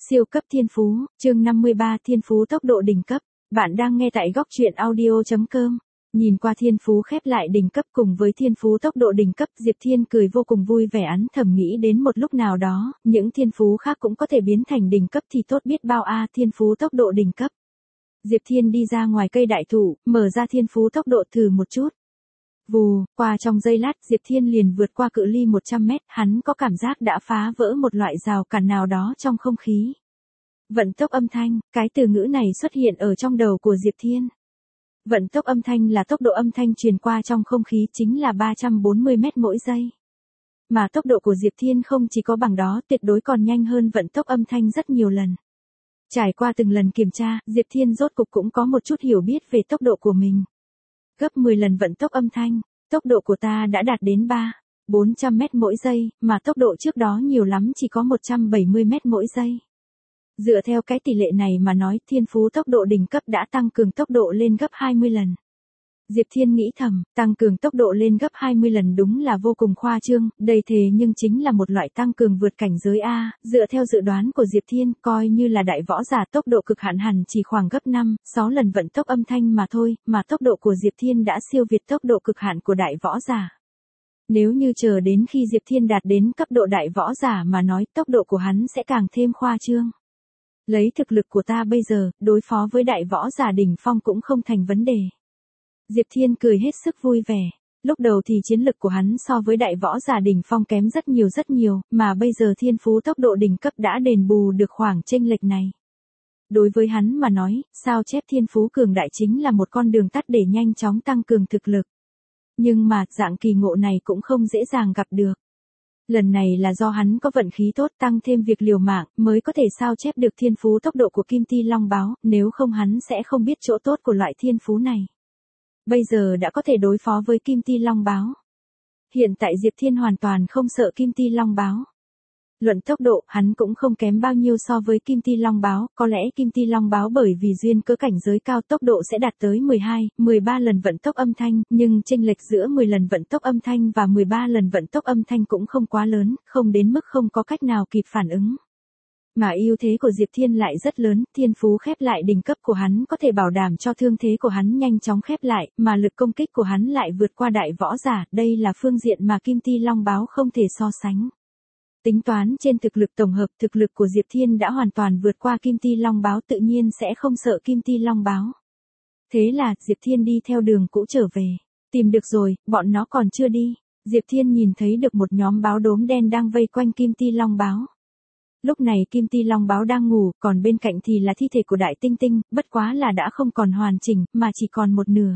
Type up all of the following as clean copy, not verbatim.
Siêu cấp thiên phú, chương 53 thiên phú tốc độ đỉnh cấp. Bạn đang nghe tại góc truyện audio.com. Nhìn qua thiên phú khép lại đỉnh cấp cùng với thiên phú tốc độ đỉnh cấp, Diệp Thiên cười vô cùng vui vẻ, thầm nghĩ đến một lúc nào đó, những thiên phú khác cũng có thể biến thành đỉnh cấp thì tốt biết bao a. Thiên phú tốc độ đỉnh cấp. Diệp Thiên đi ra ngoài cây đại thụ, mở ra thiên phú tốc độ thử một chút. Vù, qua trong giây lát Diệp Thiên liền vượt qua cự ly 100 mét, hắn có cảm giác đã phá vỡ một loại rào cản nào đó trong không khí. Vận tốc âm thanh, cái từ ngữ này xuất hiện ở trong đầu của Diệp Thiên. Vận tốc âm thanh là tốc độ âm thanh truyền qua trong không khí, chính là 340 mét mỗi giây. Mà tốc độ của Diệp Thiên không chỉ có bằng đó, tuyệt đối còn nhanh hơn vận tốc âm thanh rất nhiều lần. Trải qua từng lần kiểm tra, Diệp Thiên rốt cục cũng có một chút hiểu biết về tốc độ của mình. Gấp 10 lần vận tốc âm thanh, tốc độ của ta đã đạt đến 400 mét mỗi giây, mà tốc độ trước đó nhiều lắm chỉ có 170 mét mỗi giây. Dựa theo cái tỷ lệ này mà nói, thiên phú tốc độ đỉnh cấp đã tăng cường tốc độ lên gấp 20 lần. Diệp Thiên nghĩ thầm, tăng cường tốc độ lên gấp 20 lần đúng là vô cùng khoa trương, đây thế nhưng chính là một loại tăng cường vượt cảnh giới A. Dựa theo dự đoán của Diệp Thiên, coi như là đại võ giả tốc độ cực hạn hẳn chỉ khoảng gấp 5-6 lần vận tốc âm thanh mà thôi, mà tốc độ của Diệp Thiên đã siêu việt tốc độ cực hạn của đại võ giả. Nếu như chờ đến khi Diệp Thiên đạt đến cấp độ đại võ giả mà nói, tốc độ của hắn sẽ càng thêm khoa trương. Lấy thực lực của ta bây giờ, đối phó với đại võ giả đỉnh phong cũng không thành vấn đề. Diệp Thiên cười hết sức vui vẻ. Lúc đầu thì chiến lực của hắn so với đại võ giả đỉnh phong kém rất nhiều, mà bây giờ thiên phú tốc độ đỉnh cấp đã đền bù được khoảng chênh lệch này. Đối với hắn mà nói, sao chép thiên phú cường đại chính là một con đường tắt để nhanh chóng tăng cường thực lực. Nhưng mà, dạng kỳ ngộ này cũng không dễ dàng gặp được. Lần này là do hắn có vận khí tốt, tăng thêm việc liều mạng, mới có thể sao chép được thiên phú tốc độ của Kim Ti Long Báo, nếu không hắn sẽ không biết chỗ tốt của loại thiên phú này. Bây giờ đã có thể đối phó với Kim Ti Long Báo. Hiện tại Diệp Thiên hoàn toàn không sợ Kim Ti Long Báo. Luận tốc độ, hắn cũng không kém bao nhiêu so với Kim Ti Long Báo, có lẽ Kim Ti Long Báo bởi vì duyên cớ cảnh giới cao tốc độ sẽ đạt tới 12-13 lần vận tốc âm thanh, nhưng chênh lệch giữa 10 lần vận tốc âm thanh và 13 lần vận tốc âm thanh cũng không quá lớn, không đến mức không có cách nào kịp phản ứng. Mà ưu thế của Diệp Thiên lại rất lớn, thiên phú khép lại đỉnh cấp của hắn có thể bảo đảm cho thương thế của hắn nhanh chóng khép lại, mà lực công kích của hắn lại vượt qua đại võ giả, đây là phương diện mà Kim Ti Long Báo không thể so sánh. Tính toán trên thực lực tổng hợp, thực lực của Diệp Thiên đã hoàn toàn vượt qua Kim Ti Long Báo, tự nhiên sẽ không sợ Kim Ti Long Báo. Thế là, Diệp Thiên đi theo đường cũ trở về. Tìm được rồi, bọn nó còn chưa đi. Diệp Thiên nhìn thấy được một nhóm báo đốm đen đang vây quanh Kim Ti Long Báo. Lúc này Kim Ti Long Báo đang ngủ, còn bên cạnh thì là thi thể của Đại Tinh Tinh, bất quá là đã không còn hoàn chỉnh, mà chỉ còn một nửa.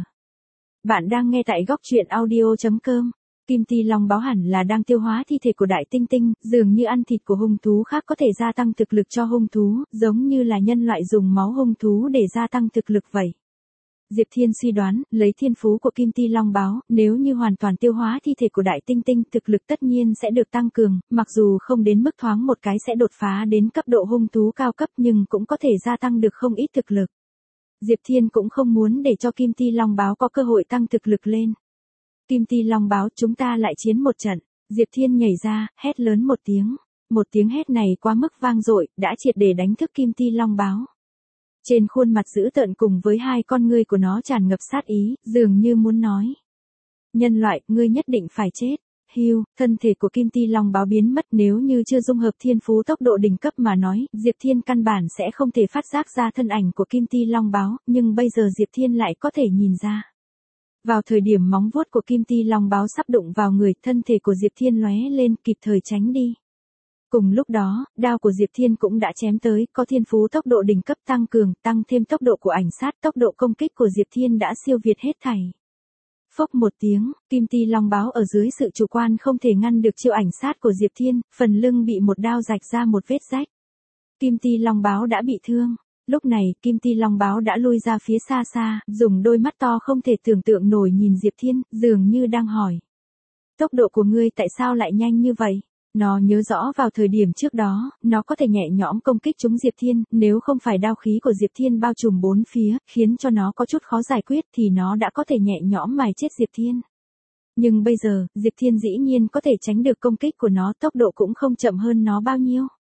Bạn đang nghe tại góc truyện audio.com. Kim Ti Long Báo hẳn là đang tiêu hóa thi thể của Đại Tinh Tinh, dường như ăn thịt của hung thú khác có thể gia tăng thực lực cho hung thú, giống như là nhân loại dùng máu hung thú để gia tăng thực lực vậy. Diệp Thiên suy đoán, lấy thiên phú của Kim Ti Long Báo, nếu như hoàn toàn tiêu hóa thi thể của Đại Tinh Tinh, thực lực tất nhiên sẽ được tăng cường, mặc dù không đến mức thoáng một cái sẽ đột phá đến cấp độ hung thú cao cấp nhưng cũng có thể gia tăng được không ít thực lực. Diệp Thiên cũng không muốn để cho Kim Ti Long Báo có cơ hội tăng thực lực lên. Kim Ti Long Báo, chúng ta lại chiến một trận. Diệp Thiên nhảy ra, hét lớn một tiếng. Một tiếng hét này quá mức vang dội, đã triệt để đánh thức Kim Ti Long Báo. Trên khuôn mặt dữ tợn cùng với hai con ngươi của nó tràn ngập sát ý, dường như muốn nói. Nhân loại, ngươi nhất định phải chết. Hưu, thân thể của Kim Ti Long Báo biến mất, nếu như chưa dung hợp thiên phú tốc độ đỉnh cấp mà nói, Diệp Thiên căn bản sẽ không thể phát giác ra thân ảnh của Kim Ti Long Báo, nhưng bây giờ Diệp Thiên lại có thể nhìn ra. Vào thời điểm móng vuốt của Kim Ti Long Báo sắp đụng vào người, thân thể của Diệp Thiên lóe lên, kịp thời tránh đi. Cùng lúc đó, đao của Diệp Thiên cũng đã chém tới, có thiên phú tốc độ đỉnh cấp tăng cường, tăng thêm tốc độ của ảnh sát, tốc độ công kích của Diệp Thiên đã siêu việt hết thảy. Phốc một tiếng, Kim Ti Long Báo ở dưới sự chủ quan không thể ngăn được chiêu ảnh sát của Diệp Thiên, phần lưng bị một đao rạch ra một vết rách. Kim Ti Long Báo đã bị thương. Lúc này, Kim Ti Long Báo đã lui ra phía xa xa, dùng đôi mắt to không thể tưởng tượng nổi nhìn Diệp Thiên, dường như đang hỏi. Tốc độ của ngươi tại sao lại nhanh như vậy? Nó nhớ rõ vào thời điểm trước đó, nó có thể nhẹ nhõm công kích trúng Diệp Thiên, nếu không phải đao khí của Diệp Thiên bao trùm bốn phía, khiến cho nó có chút khó giải quyết thì nó đã có thể nhẹ nhõm mài chết Diệp Thiên. Nhưng bây giờ, Diệp Thiên dĩ nhiên có thể tránh được công kích của nó, tốc độ cũng không chậm hơn nó bao nhiêu.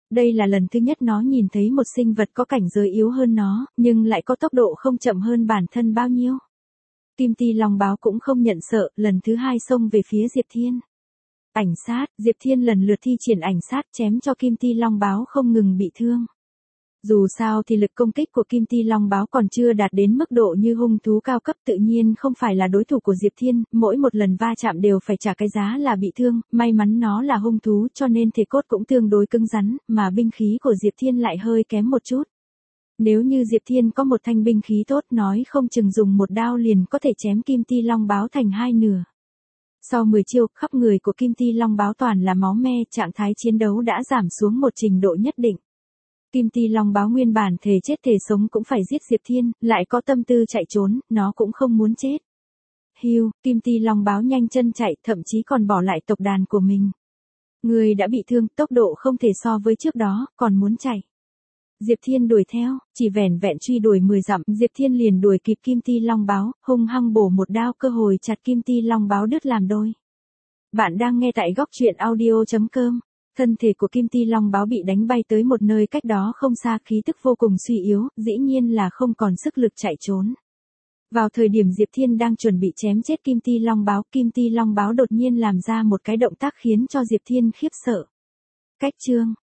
Đây là lần thứ nhất nó nhìn thấy một sinh vật có cảnh giới yếu hơn nó, nhưng lại có tốc độ không chậm hơn bản thân bao nhiêu. Kim Ti Long báo cũng không nhận sợ, lần thứ hai xông về phía Diệp Thiên. Ảnh sát, Diệp Thiên lần lượt thi triển ảnh sát chém cho Kim Ti Long báo không ngừng bị thương. Dù sao thì lực công kích của Kim Ti Long báo còn chưa đạt đến mức độ như hung thú cao cấp, tự nhiên không phải là đối thủ của Diệp Thiên, mỗi một lần va chạm đều phải trả cái giá là bị thương, may mắn nó là hung thú cho nên thể cốt cũng tương đối cứng rắn, mà binh khí của Diệp Thiên lại hơi kém một chút. Nếu như Diệp Thiên có một thanh binh khí tốt nói không chừng dùng một đao liền có thể chém Kim Ti Long báo thành hai nửa. Sau 10 chiêu, khắp người của Kim Ti Long báo toàn là máu me, trạng thái chiến đấu đã giảm xuống một trình độ nhất định. Kim Ti Long báo nguyên bản thề chết thề sống cũng phải giết Diệp Thiên, lại có tâm tư chạy trốn, nó cũng không muốn chết. Hưu, Kim Ti Long báo nhanh chân chạy, thậm chí còn bỏ lại tộc đàn của mình. Người đã bị thương, tốc độ không thể so với trước đó, còn muốn chạy. Diệp Thiên đuổi theo, chỉ vẻn vẹn truy đuổi 10 dặm, Diệp Thiên liền đuổi kịp Kim Ti Long báo, hung hăng bổ một đao cơ hội chặt Kim Ti Long báo đứt làm đôi. Bạn đang nghe tại góc truyện audio.com. Thân thể của Kim Ti Long báo bị đánh bay tới một nơi cách đó không xa, khí tức vô cùng suy yếu, dĩ nhiên là không còn sức lực chạy trốn. Vào thời điểm Diệp Thiên đang chuẩn bị chém chết Kim Ti Long báo đột nhiên làm ra một cái động tác khiến cho Diệp Thiên khiếp sợ. Cách chương